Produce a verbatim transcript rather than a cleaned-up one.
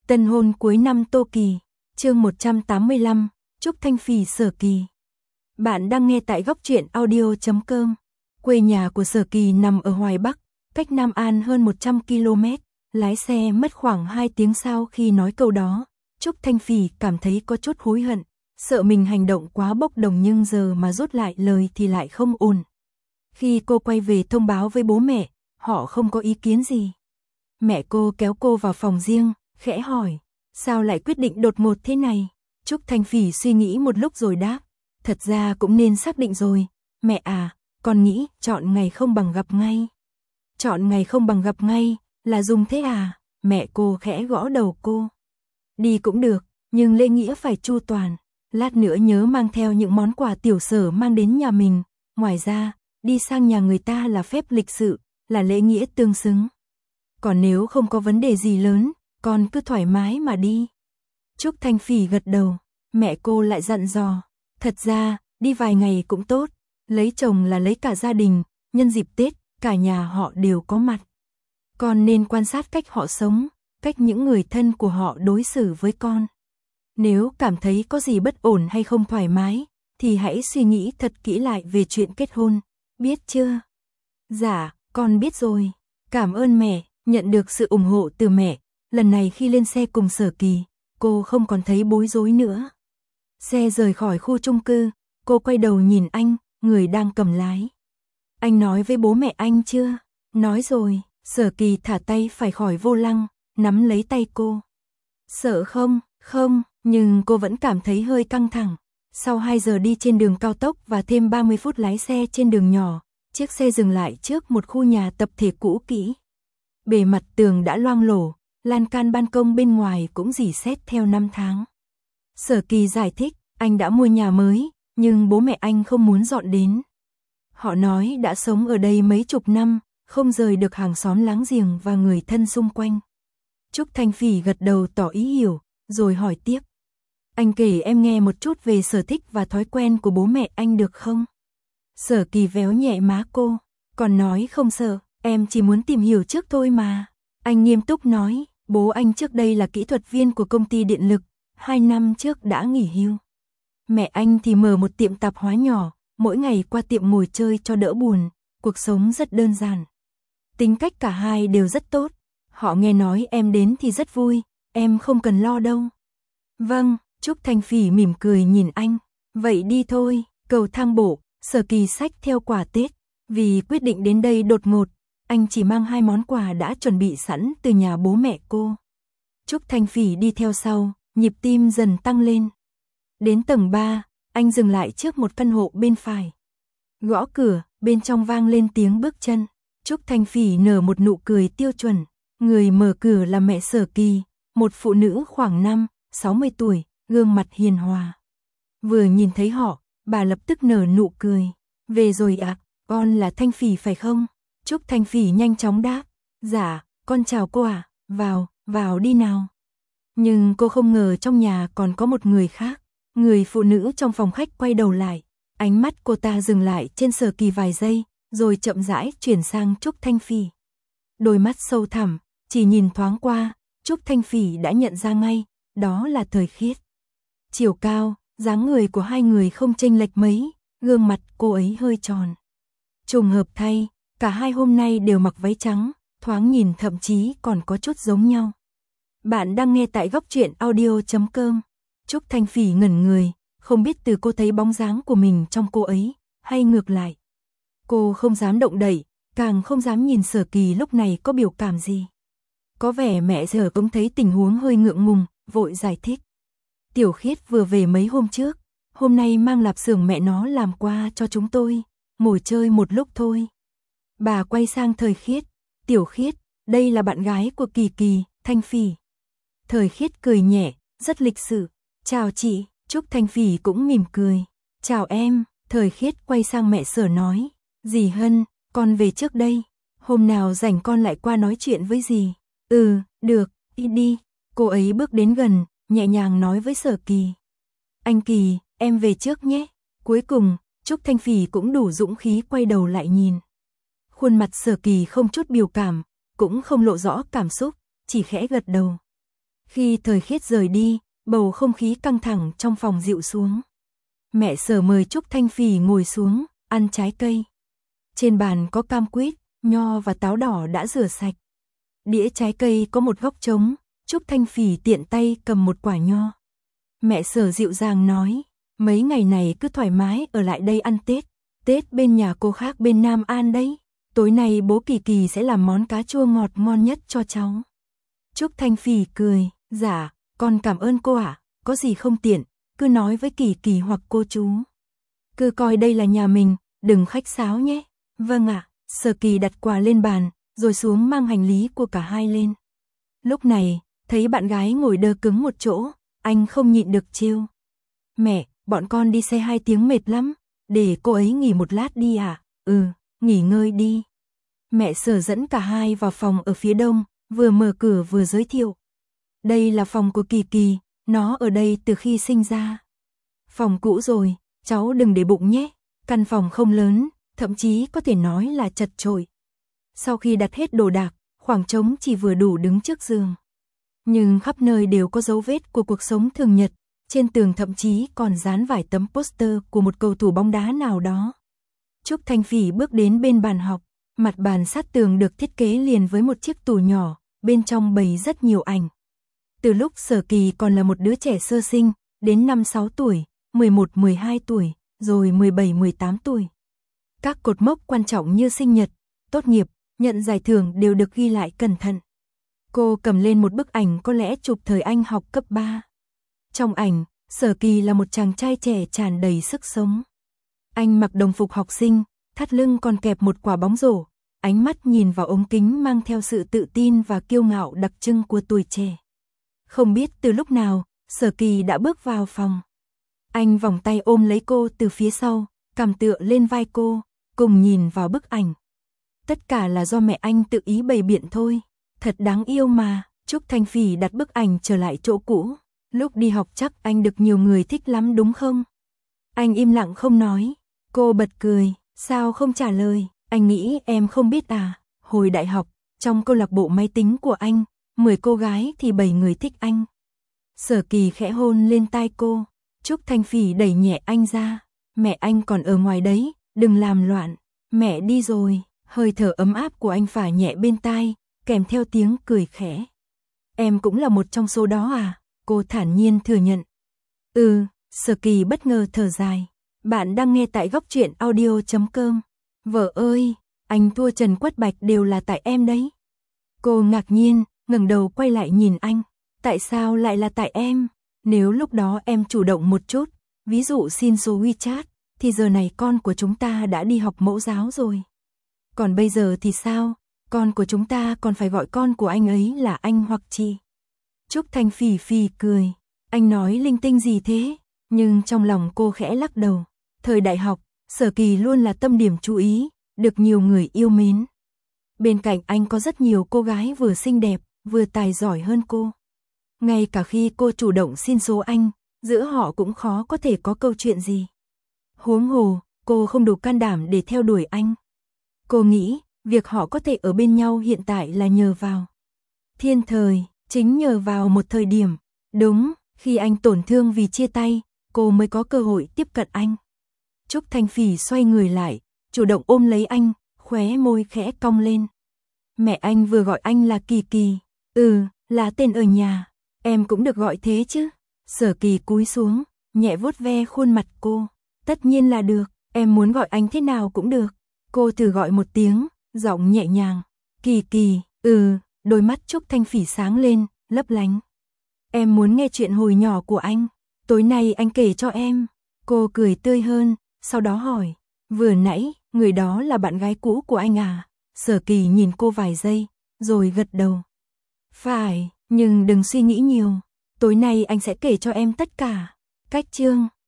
Tân hôn cuối năm Tô Kỳ, chương một trăm tám mươi lăm, Trúc Thanh Phỉ Sở Kỳ. Bạn đang nghe tại góc truyện audio chấm com. Quê nhà của Sở Kỳ nằm ở Hoài Bắc, cách Nam An hơn một trăm ki lô mét, lái xe mất khoảng hai tiếng sau khi nói câu đó. Trúc Thanh Phỉ cảm thấy có chút hối hận, sợ mình hành động quá bốc đồng nhưng giờ mà rút lại lời thì lại không ổn. Khi cô quay về thông báo với bố mẹ, họ không có ý kiến gì. Mẹ cô kéo cô vào phòng riêng, khẽ hỏi, sao lại quyết định đột ngột thế này? Trúc Thanh Phỉ suy nghĩ một lúc rồi đáp, thật ra cũng nên xác định rồi, mẹ à, con nghĩ chọn ngày không bằng gặp ngay. Chọn ngày không bằng gặp ngay, là dùng thế à? Mẹ cô khẽ gõ đầu cô. Đi cũng được, nhưng lễ nghĩa phải chu toàn, lát nữa nhớ mang theo những món quà tiểu Sở mang đến nhà mình, ngoài ra, đi sang nhà người ta là phép lịch sự, là lễ nghĩa tương xứng. Còn nếu không có vấn đề gì lớn, con cứ thoải mái mà đi. Trúc Thanh Phỉ gật đầu, mẹ cô lại dặn dò, thật ra, đi vài ngày cũng tốt, lấy chồng là lấy cả gia đình, nhân dịp Tết, cả nhà họ đều có mặt. Con nên quan sát cách họ sống, cách những người thân của họ đối xử với con. Nếu cảm thấy có gì bất ổn hay không thoải mái, thì hãy suy nghĩ thật kỹ lại về chuyện kết hôn, biết chưa? Dạ, con biết rồi, cảm ơn mẹ. Nhận được sự ủng hộ từ mẹ, lần này khi lên xe cùng Sở Kỳ, cô không còn thấy bối rối nữa. Xe rời khỏi khu chung cư, cô quay đầu nhìn anh, người đang cầm lái. Anh nói với bố mẹ anh chưa? Nói rồi, Sở Kỳ thả tay phải khỏi vô lăng, nắm lấy tay cô. Sợ không? Không, nhưng cô vẫn cảm thấy hơi căng thẳng. Sau hai giờ đi trên đường cao tốc và thêm ba mươi phút lái xe trên đường nhỏ, chiếc xe dừng lại trước một khu nhà tập thể cũ kỹ. Bề mặt tường đã loang lổ, lan can ban công bên ngoài cũng rỉ sét theo năm tháng. Sở Kỳ giải thích, anh đã mua nhà mới, nhưng bố mẹ anh không muốn dọn đến. Họ nói đã sống ở đây mấy chục năm, không rời được hàng xóm láng giềng và người thân xung quanh. Trúc Thanh Phỉ gật đầu tỏ ý hiểu, rồi hỏi tiếp. Anh kể em nghe một chút về sở thích và thói quen của bố mẹ anh được không? Sở Kỳ véo nhẹ má cô, còn nói không sợ. Em chỉ muốn tìm hiểu trước thôi mà. Anh nghiêm túc nói, bố anh trước đây là kỹ thuật viên của công ty điện lực, hai năm trước đã nghỉ hưu. Mẹ anh thì mở một tiệm tạp hóa nhỏ, mỗi ngày qua tiệm ngồi chơi cho đỡ buồn, cuộc sống rất đơn giản. Tính cách cả hai đều rất tốt, họ nghe nói em đến thì rất vui, em không cần lo đâu. Vâng, Trúc Thanh Phỉ mỉm cười nhìn anh, vậy đi thôi, cầu thang bộ, Sở Kỳ xách theo quà Tết, vì quyết định đến đây đột ngột. Anh chỉ mang hai món quà đã chuẩn bị sẵn từ nhà bố mẹ cô. Trúc Thanh Phỉ đi theo sau, nhịp tim dần tăng lên. Đến tầng ba, anh dừng lại trước một căn hộ bên phải. Gõ cửa, bên trong vang lên tiếng bước chân. Trúc Thanh Phỉ nở một nụ cười tiêu chuẩn. Người mở cửa là mẹ Sở Kỳ, một phụ nữ khoảng năm, sáu mươi tuổi, gương mặt hiền hòa. Vừa nhìn thấy họ, bà lập tức nở nụ cười. Về rồi ạ, à, con là Thanh Phỉ phải không? Trúc Thanh Phỉ nhanh chóng đáp, dạ, con chào cô ạ, à, vào, vào đi nào. Nhưng cô không ngờ trong nhà còn có một người khác, người phụ nữ trong phòng khách quay đầu lại, ánh mắt cô ta dừng lại trên Sở Kỳ vài giây, rồi chậm rãi chuyển sang Trúc Thanh Phỉ. Đôi mắt sâu thẳm, chỉ nhìn thoáng qua, Trúc Thanh Phỉ đã nhận ra ngay, đó là Thời Khiết. Chiều cao, dáng người của hai người không chênh lệch mấy, gương mặt cô ấy hơi tròn. Trùng hợp thay, cả hai hôm nay đều mặc váy trắng, thoáng nhìn thậm chí còn có chút giống nhau. Bạn đang nghe tại góc truyện audio chấm com. Trúc Thanh Phỉ ngẩn người, không biết từ cô thấy bóng dáng của mình trong cô ấy, hay ngược lại. Cô không dám động đậy, càng không dám nhìn Sở Kỳ lúc này có biểu cảm gì. Có vẻ mẹ giờ cũng thấy tình huống hơi ngượng ngùng, vội giải thích. Tiểu Khiết vừa về mấy hôm trước, hôm nay mang lạp xưởng mẹ nó làm qua cho chúng tôi, ngồi chơi một lúc thôi. Bà quay sang Thời Khiết, Tiểu Khiết, đây là bạn gái của Kỳ Kỳ, Thanh Phỉ. Thời Khiết cười nhẹ, rất lịch sự, chào chị. Trúc Thanh Phỉ cũng mỉm cười, chào em. Thời Khiết quay sang mẹ Sở nói, dì Hân, con về trước đây, hôm nào rảnh con lại qua nói chuyện với dì. Ừ, được, đi đi. Cô ấy bước đến gần, nhẹ nhàng nói với Sở Kỳ. Anh Kỳ, em về trước nhé. Cuối cùng, Trúc Thanh Phỉ cũng đủ dũng khí quay đầu lại nhìn. Khuôn mặt Sở Kỳ không chút biểu cảm, cũng không lộ rõ cảm xúc, chỉ khẽ gật đầu. Khi Thời Khiết rời đi, bầu không khí căng thẳng trong phòng dịu xuống. Mẹ Sở mời Trúc Thanh Phỉ ngồi xuống, ăn trái cây. Trên bàn có cam quýt, nho và táo đỏ đã rửa sạch. Đĩa trái cây có một góc trống, Trúc Thanh Phỉ tiện tay cầm một quả nho. Mẹ Sở dịu dàng nói, mấy ngày này cứ thoải mái ở lại đây ăn Tết. Tết bên nhà cô khác bên Nam An đấy. Tối nay bố Kỳ Kỳ sẽ làm món cá chua ngọt ngon nhất cho cháu. Trúc Thanh Phỉ cười, dạ, con cảm ơn cô ạ, có gì không tiện, cứ nói với Kỳ Kỳ hoặc cô chú. Cứ coi đây là nhà mình, đừng khách sáo nhé. Vâng ạ, Sở Kỳ đặt quà lên bàn, rồi xuống mang hành lý của cả hai lên. Lúc này, thấy bạn gái ngồi đơ cứng một chỗ, anh không nhịn được trêu. Mẹ, bọn con đi xe hai tiếng mệt lắm, để cô ấy nghỉ một lát đi ạ. À? Ừ, nghỉ ngơi đi. Mẹ Sở dẫn cả hai vào phòng ở phía đông, vừa mở cửa vừa giới thiệu. Đây là phòng của Kỳ Kỳ, nó ở đây từ khi sinh ra. Phòng cũ rồi, cháu đừng để bụng nhé. Căn phòng không lớn, thậm chí có thể nói là chật chội. Sau khi đặt hết đồ đạc, khoảng trống chỉ vừa đủ đứng trước giường. Nhưng khắp nơi đều có dấu vết của cuộc sống thường nhật, trên tường thậm chí còn dán vài tấm poster của một cầu thủ bóng đá nào đó. Trúc Thanh Phỉ bước đến bên bàn học, mặt bàn sát tường được thiết kế liền với một chiếc tủ nhỏ, bên trong bày rất nhiều ảnh. Từ lúc Sở Kỳ còn là một đứa trẻ sơ sinh, đến năm sáu tuổi, mười một mười hai tuổi, rồi mười bảy mười tám tuổi. Các cột mốc quan trọng như sinh nhật, tốt nghiệp, nhận giải thưởng đều được ghi lại cẩn thận. Cô cầm lên một bức ảnh có lẽ chụp thời anh học cấp ba. Trong ảnh, Sở Kỳ là một chàng trai trẻ tràn đầy sức sống. Anh mặc đồng phục học sinh, thắt lưng còn kẹp một quả bóng rổ, ánh mắt nhìn vào ống kính mang theo sự tự tin và kiêu ngạo đặc trưng của tuổi trẻ. Không biết từ lúc nào, Sở Kỳ đã bước vào phòng. Anh vòng tay ôm lấy cô từ phía sau, cằm tựa lên vai cô, cùng nhìn vào bức ảnh. Tất cả là do mẹ anh tự ý bày biện thôi. Thật đáng yêu mà. Trúc Thanh Phỉ đặt bức ảnh trở lại chỗ cũ. Lúc đi học chắc anh được nhiều người thích lắm đúng không? Anh im lặng không nói. Cô bật cười. Sao không trả lời? Anh nghĩ em không biết à? Hồi đại học, trong câu lạc bộ máy tính của anh, mười cô gái thì bảy người thích anh. Sở Kỳ khẽ hôn lên tai cô. Trúc Thanh Phỉ đẩy nhẹ anh ra. Mẹ anh còn ở ngoài đấy, đừng làm loạn. Mẹ đi rồi. Hơi thở ấm áp của anh phả nhẹ bên tai, kèm theo tiếng cười khẽ. Em cũng là một trong số đó à? Cô thản nhiên thừa nhận. Ừ, Sở Kỳ bất ngờ thở dài. Bạn đang nghe tại góc truyện audio chấm com. Vợ ơi, anh thua Trần Quất Bạch đều là tại em đấy. Cô ngạc nhiên, ngẩng đầu quay lại nhìn anh. Tại sao lại là tại em? Nếu lúc đó em chủ động một chút, ví dụ xin số WeChat, thì giờ này con của chúng ta đã đi học mẫu giáo rồi. Còn bây giờ thì sao? Con của chúng ta còn phải gọi con của anh ấy là anh hoặc chị. Trúc Thanh Phỉ phì cười. Anh nói linh tinh gì thế? Nhưng trong lòng cô khẽ lắc đầu. Thời đại học, Sở Kỳ luôn là tâm điểm chú ý, được nhiều người yêu mến. Bên cạnh anh có rất nhiều cô gái vừa xinh đẹp, vừa tài giỏi hơn cô. Ngay cả khi cô chủ động xin số anh, giữa họ cũng khó có thể có câu chuyện gì. Huống hồ, cô không đủ can đảm để theo đuổi anh. Cô nghĩ, việc họ có thể ở bên nhau hiện tại là nhờ vào thiên thời, chính nhờ vào một thời điểm. Đúng, khi anh tổn thương vì chia tay, cô mới có cơ hội tiếp cận anh. Trúc Thanh Phỉ xoay người lại, chủ động ôm lấy anh, khóe môi khẽ cong lên. Mẹ anh vừa gọi anh là Kỳ Kỳ. Ừ, là tên ở nhà. Em cũng được gọi thế chứ? Sở Kỳ cúi xuống, nhẹ vuốt ve khuôn mặt cô. Tất nhiên là được, em muốn gọi anh thế nào cũng được. Cô thử gọi một tiếng, giọng nhẹ nhàng. Kỳ Kỳ, ừ, đôi mắt Trúc Thanh Phỉ sáng lên, lấp lánh. Em muốn nghe chuyện hồi nhỏ của anh. Tối nay anh kể cho em. Cô cười tươi hơn, sau đó hỏi. Vừa nãy, người đó là bạn gái cũ của anh à? Sở Kỳ nhìn cô vài giây, rồi gật đầu. Phải, nhưng đừng suy nghĩ nhiều. Tối nay anh sẽ kể cho em tất cả. Cách chương